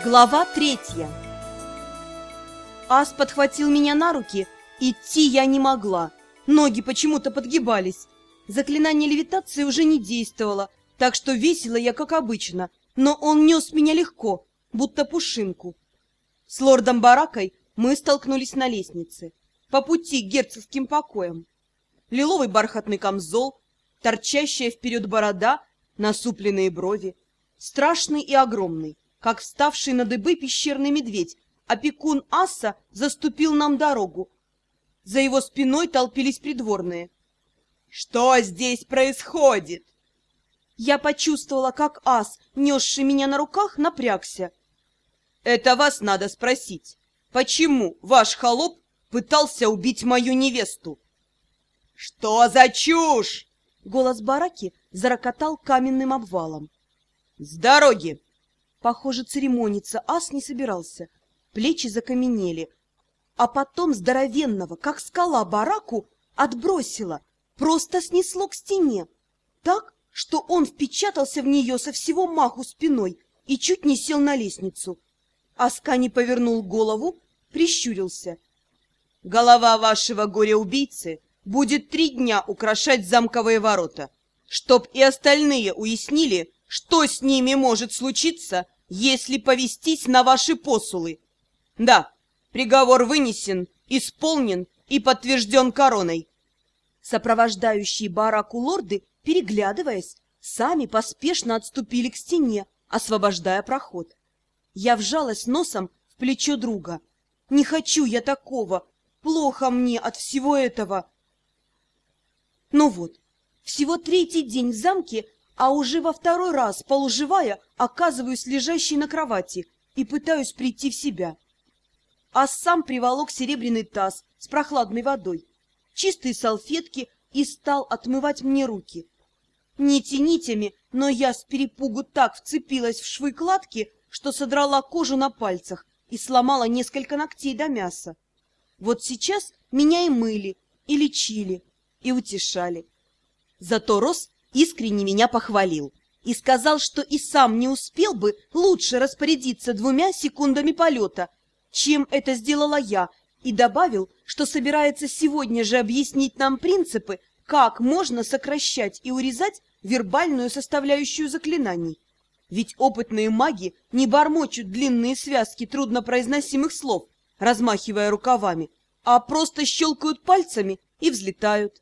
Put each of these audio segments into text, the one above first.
Глава 3. Ас подхватил меня на руки, идти я не могла. Ноги почему-то подгибались. Заклинание левитации уже не действовало, так что весила я, как обычно, но он нес меня легко, будто пушинку. С лордом Баракой мы столкнулись на лестнице, по пути к герцогским покоям. Лиловый бархатный камзол, торчащая вперед борода, насупленные брови, страшный и огромный, как вставший на дыбы пещерный медведь, опекун Аса заступил нам дорогу. За его спиной толпились придворные. «Что здесь происходит?» Я почувствовала, как Ас, несший меня на руках, напрягся. «Это вас надо спросить. Почему ваш холоп пытался убить мою невесту?» «Что за чушь?» Голос Бараки зарокотал каменным обвалом. «С дороги!» Похоже, церемониться Ас не собирался. Плечи закаменели. А потом здоровенного, как скала, Бараку отбросило, просто снесло к стене. Так, что он впечатался в нее со всего маху спиной и чуть не сел на лестницу. Аскани повернул голову, прищурился. «Голова вашего горе-убийцы будет 3 дня украшать замковые ворота, чтоб и остальные уяснили, что с ними может случиться, если повестись на ваши посулы. Да, приговор вынесен, исполнен и подтвержден короной». Сопровождающие Бараку лорды, переглядываясь, сами поспешно отступили к стене, освобождая проход. Я вжалась носом в плечо друга. «Не хочу я такого! Плохо мне от всего этого!» Ну вот, всего 3-й день в замке, а уже во 2-й раз, полуживая, оказываюсь лежащей на кровати и пытаюсь прийти в себя. А сам приволок серебряный таз с прохладной водой, чистые салфетки и стал отмывать мне руки. Нити-нитями, но я с перепугу так вцепилась в швы кладки, что содрала кожу на пальцах и сломала несколько ногтей до мяса. Вот сейчас меня и мыли, и лечили, и утешали. Зато Рос искренне меня похвалил и сказал, что и сам не успел бы лучше распорядиться 2 секундами полета, чем это сделала я, и добавил, что собирается сегодня же объяснить нам принципы, как можно сокращать и урезать вербальную составляющую заклинаний. Ведь опытные маги не бормочут длинные связки труднопроизносимых слов, размахивая рукавами, а просто щелкают пальцами и взлетают.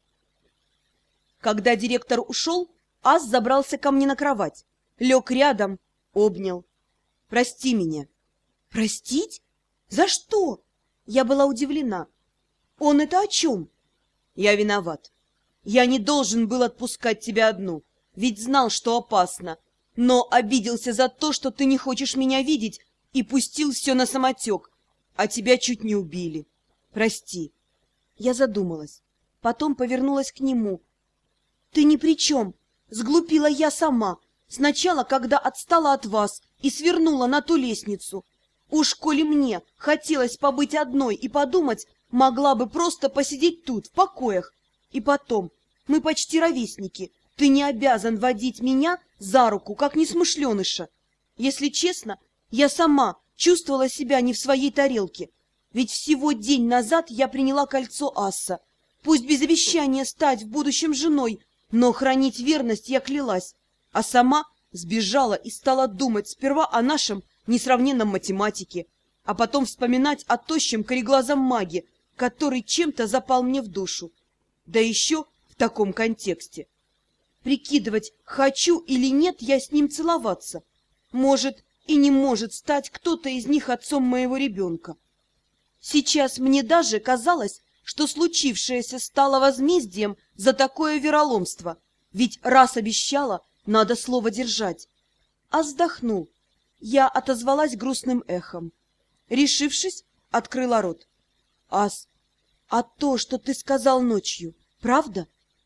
Когда директор ушел, Ас забрался ко мне на кровать, лег рядом, обнял. «Прости меня». «Простить? За что?» Я была удивлена. «Он это о чем?» «Я виноват. Я не должен был отпускать тебя одну, ведь знал, что опасно, но обиделся за то, что ты не хочешь меня видеть, и пустил все на самотек, а тебя чуть не убили. Прости». Я задумалась, потом повернулась к нему. «Ты ни при чем. Сглупила я сама, сначала, когда отстала от вас и свернула на ту лестницу. Уж коли мне хотелось побыть одной и подумать, могла бы просто посидеть тут, в покоях. И потом, мы почти ровесники, ты не обязан водить меня за руку, как несмышленыша. Если честно, я сама чувствовала себя не в своей тарелке, ведь всего день назад я приняла кольцо Асса. Пусть без обещания стать в будущем женой, но хранить верность я клялась, а сама сбежала и стала думать сперва о нашем несравненном математике, а потом вспоминать о тощем кореглазом маге, который чем-то запал мне в душу. Да еще в таком контексте. Прикидывать, хочу или нет я с ним целоваться. Может и не может стать кто-то из них отцом моего ребенка. Сейчас мне даже казалось, что случившееся стало возмездием за такое вероломство, ведь раз обещала, надо слово держать. А вздохнул. Я отозвалась грустным эхом. Решившись, открыла рот. «Ас, а то, что ты сказал ночью, правда?»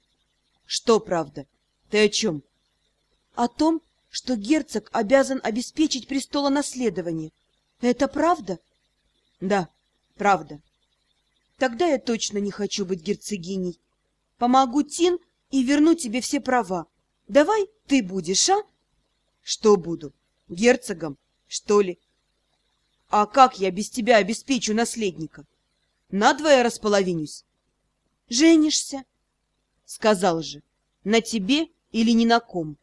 «Что правда? Ты о чем?» «О том, что герцог обязан обеспечить престолонаследование. Это правда?» «Да, правда». «Тогда я точно не хочу быть герцогиней. Помогу Тин и верну тебе все права. Давай ты будешь, а?» «Что буду? Герцогом, что ли?» А как я без тебя обеспечу наследника? Надвое располовинюсь. Женишься? Сказал же, на тебе или ни на ком.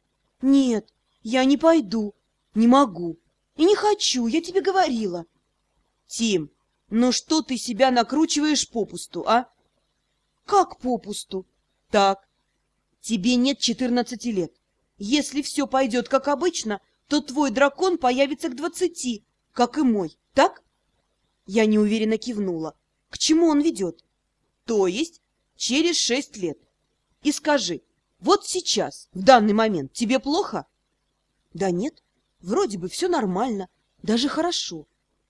Нет, я не пойду, не могу и не хочу, я тебе говорила. Тим, ну что ты себя накручиваешь попусту, а? Как попусту? Так, тебе нет 14 лет. Если все пойдет как обычно, то твой дракон появится к 20, как и мой, так? Я неуверенно кивнула. К чему он ведет? То есть через 6 лет. И скажи, вот сейчас, в данный момент, тебе плохо? Да нет, вроде бы все нормально, даже хорошо.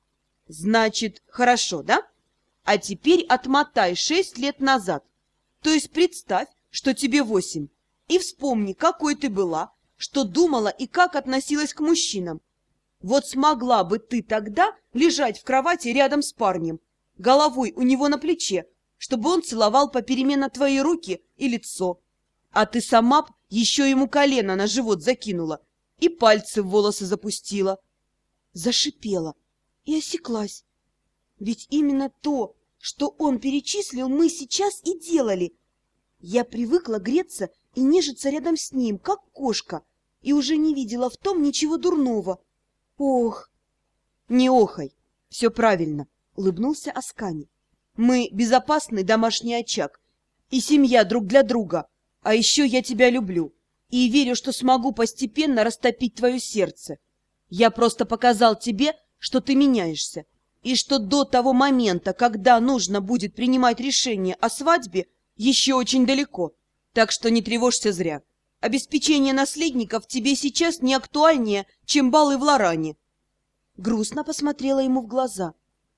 Значит, хорошо, да? А теперь отмотай 6 лет назад. То есть представь, что тебе 8, и вспомни, какой ты была, что думала и как относилась к мужчинам. Вот смогла бы ты тогда лежать в кровати рядом с парнем, головой у него на плече, чтобы он целовал попеременно твои руки и лицо. А ты сама б еще ему колено на живот закинула и пальцы в волосы запустила. Зашипела и осеклась. Ведь именно то, что он перечислил, мы сейчас и делали. Я привыкла греться и нежиться рядом с ним, как кошка, и уже не видела в том ничего дурного. Ох! Не охай, все правильно, улыбнулся Аскани. Мы безопасный домашний очаг и семья друг для друга, а еще я тебя люблю и верю, что смогу постепенно растопить твое сердце. Я просто показал тебе, что ты меняешься, и что до того момента, когда нужно будет принимать решение о свадьбе, еще очень далеко, так что не тревожься зря. Обеспечение наследников тебе сейчас не актуальнее, чем балы в Лоране. Грустно посмотрела ему в глаза.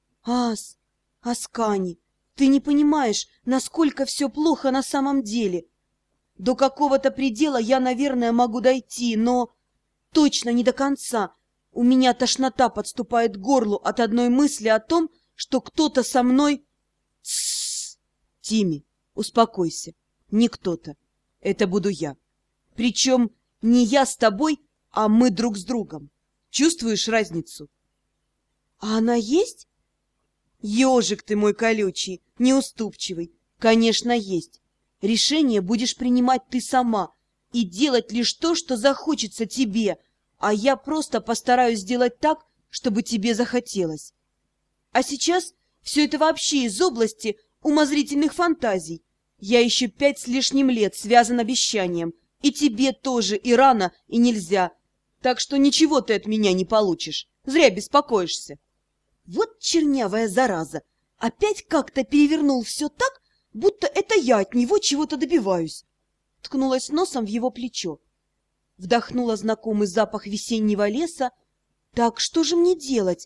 Аскани, ты не понимаешь, насколько все плохо на самом деле. До какого-то предела я, наверное, могу дойти, но точно не до конца. У меня тошнота подступает к горлу от одной мысли о том, что кто-то со мной... Тссс! Тимми, успокойся. Не кто-то. Это буду я. Причем не я с тобой, а мы друг с другом. Чувствуешь разницу? А она есть? Ежик ты мой колючий, неуступчивый. Конечно, есть. Решение будешь принимать ты сама и делать лишь то, что захочется тебе, а я просто постараюсь сделать так, чтобы тебе захотелось. А сейчас все это вообще из области умозрительных фантазий. Я еще 5 с лишним лет связан обещанием, и тебе тоже и рано, и нельзя. Так что ничего ты от меня не получишь. Зря беспокоишься. Вот чернявая зараза. Опять как-то перевернул все так, будто это я от него чего-то добиваюсь. Ткнулась носом в его плечо. Вдохнула знакомый запах весеннего леса. Так что же мне делать?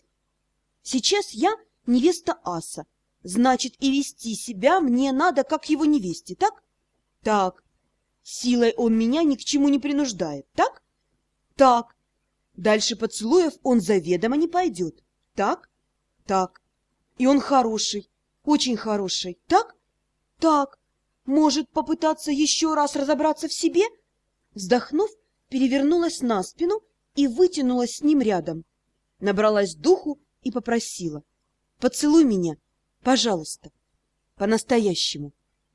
Сейчас я невеста Аса. Значит, и вести себя мне надо, как его невесте, так? Так. Силой он меня ни к чему не принуждает, так? Так. Дальше поцелуев он заведомо не пойдет, так? Так. И он хороший, очень хороший, так? Так. Может, попытаться еще раз разобраться в себе? Вздохнув, перевернулась на спину и вытянулась с ним рядом. Набралась духу и попросила: «Поцелуй меня, пожалуйста, по-настоящему».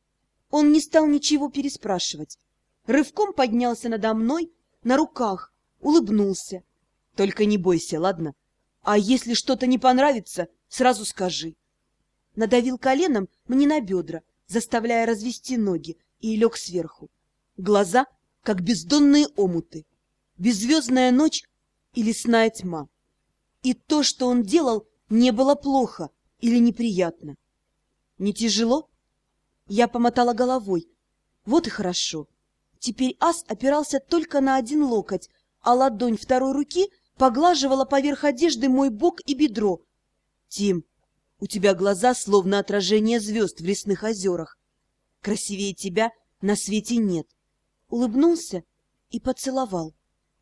Он не стал ничего переспрашивать. Рывком поднялся надо мной, на руках, улыбнулся. «Только не бойся, ладно? А если что-то не понравится, сразу скажи». Надавил коленом мне на бедра, заставляя развести ноги, и лег сверху. Глаза, как бездонные омуты, беззвездная ночь и лесная тьма. И то, что он делал, не было плохо или неприятно. Не тяжело? Я помотала головой. Вот и хорошо. Теперь Ас опирался только на один локоть, а ладонь второй руки поглаживала поверх одежды мой бок и бедро. «Тим, у тебя глаза словно отражение звезд в лесных озерах. Красивее тебя на свете нет». Улыбнулся и поцеловал.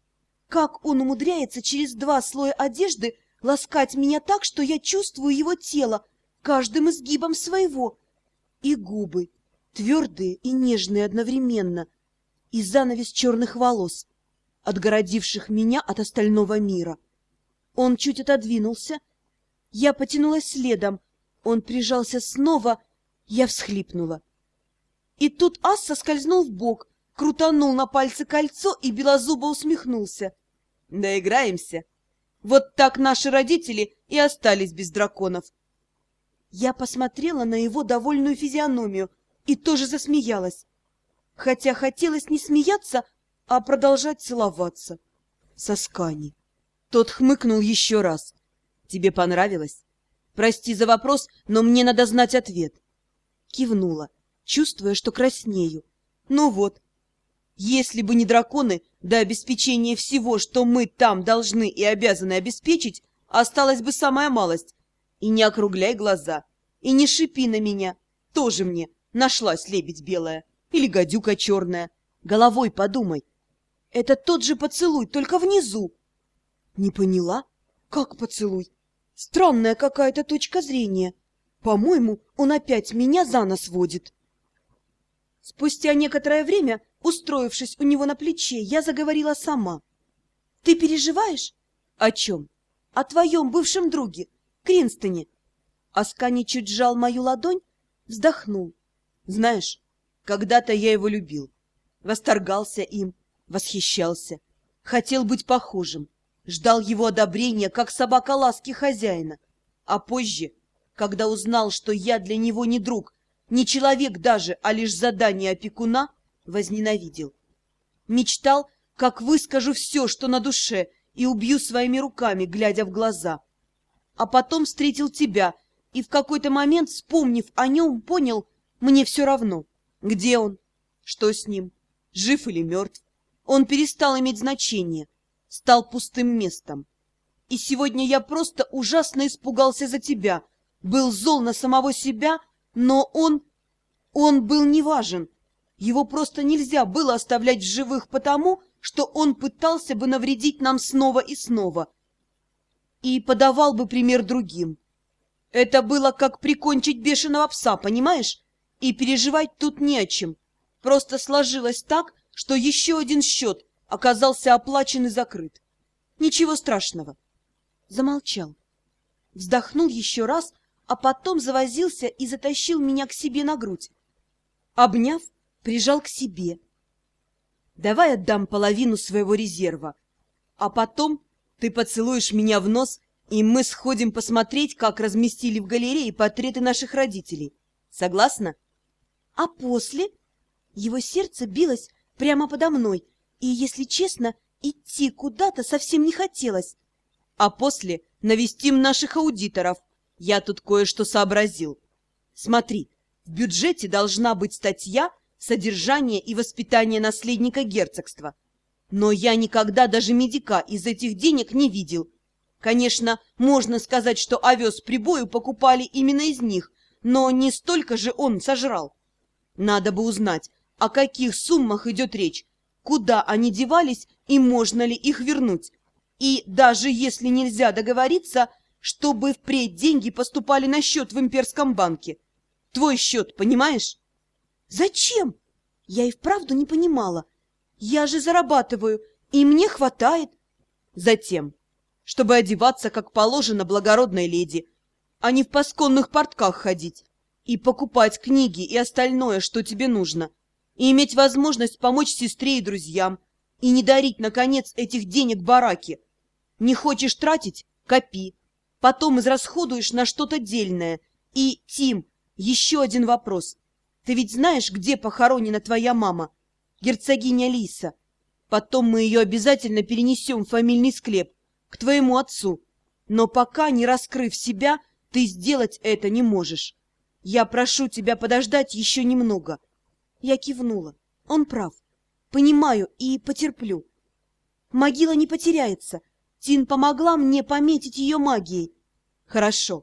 Как он умудряется через 2 слоя одежды ласкать меня так, что я чувствую его тело каждым изгибом своего, и губы, твердые и нежные одновременно, и занавес черных волос, отгородивших меня от остального мира. Он чуть отодвинулся Я потянулась следом. Он прижался снова. Я всхлипнула. И тут ас соскользнул вбок, крутанул на пальце кольцо и белозубо усмехнулся. Доиграемся. Вот так наши родители и остались без драконов. Я посмотрела на его довольную физиономию и тоже засмеялась. Хотя хотелось не смеяться, а продолжать целоваться. Соскани. Тот хмыкнул еще раз. Тебе понравилось? Прости за вопрос, но мне надо знать ответ. Кивнула, чувствуя, что краснею. Ну вот. Если бы не драконы, до обеспечения всего, что мы там должны и обязаны обеспечить, осталась бы самая малость. И не округляй глаза, и не шипи на меня. Тоже мне нашлась лебедь белая или гадюка черная. Головой подумай. Это тот же поцелуй, только внизу. Не поняла? Как поцелуй? Странная какая-то точка зрения. По-моему, он опять меня за нос водит. Спустя некоторое время, устроившись у него на плече, я заговорила сама. Ты переживаешь? О чем? О твоем бывшем друге, Кринстоне. Аскани чуть сжал мою ладонь, вздохнул. Знаешь, когда-то я его любил. Восторгался им, восхищался. Хотел быть похожим. Ждал его одобрения, как собака ласки хозяина. А позже, когда узнал, что я для него не друг, не человек даже, а лишь задание опекуна, возненавидел. Мечтал, как выскажу все, что на душе, и убью своими руками, глядя в глаза. А потом встретил тебя, и в какой-то момент, вспомнив о нем, понял, мне все равно, где он, что с ним, жив или мертв. Он перестал иметь значение, стал пустым местом. И сегодня я просто ужасно испугался за тебя, был зол на самого себя, но он был неважен. Его просто нельзя было оставлять в живых потому, что он пытался бы навредить нам снова и снова. И подавал бы пример другим. Это было как прикончить бешеного пса, понимаешь? И переживать тут не о чем. Просто сложилось так, что еще один счет оказался оплачен и закрыт. Ничего страшного. Замолчал. Вздохнул еще раз, а потом завозился и затащил меня к себе на грудь. Обняв, прижал к себе. Давай отдам половину своего резерва, а потом ты поцелуешь меня в нос, и мы сходим посмотреть, как разместили в галерее портреты наших родителей. Согласна? А после? Его сердце билось прямо подо мной, и, если честно, идти куда-то совсем не хотелось. А после навестим наших аудиторов. Я тут кое-что сообразил. Смотри, в бюджете должна быть статья «Содержание и воспитание наследника герцогства». Но я никогда даже медика из этих денег не видел. Конечно, можно сказать, что овес прибою покупали именно из них, но не столько же он сожрал. Надо бы узнать, о каких суммах идет речь, куда они девались и можно ли их вернуть. И даже если нельзя договориться, чтобы впредь деньги поступали на счет в имперском банке. Твой счет, понимаешь? Зачем? Я и вправду не понимала. Я же зарабатываю, и мне хватает. Затем, чтобы одеваться, как положено, благородной леди, а не в пасконных портках ходить, и покупать книги и остальное, что тебе нужно, и иметь возможность помочь сестре и друзьям, и не дарить, наконец, этих денег бараке. Не хочешь тратить – копи. Потом израсходуешь на что-то дельное. И, Тим, еще один вопрос. Ты ведь знаешь, где похоронена твоя мама? Герцогиня Лиса. Потом мы ее обязательно перенесем в фамильный склеп, к твоему отцу. Но пока, не раскрыв себя, ты сделать это не можешь. Я прошу тебя подождать еще немного. Я кивнула. Он прав. Понимаю и потерплю. Могила не потеряется. Тин помогла мне пометить ее магией. Хорошо.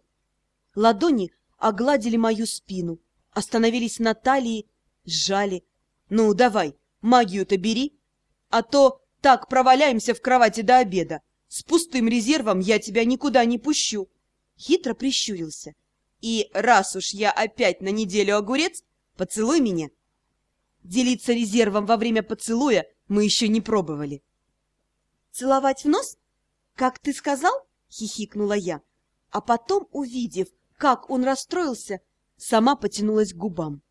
Ладони огладили мою спину, остановились на талии, сжали. Ну, давай, магию-то бери, а то так проваляемся в кровати до обеда. С пустым резервом я тебя никуда не пущу. Хитро прищурился. И раз уж я опять на неделю огурец, поцелуй меня. Делиться резервом во время поцелуя мы еще не пробовали. Целовать в нос? Как ты сказал? Хихикнула я. А потом, увидев, как он расстроился, сама потянулась к губам.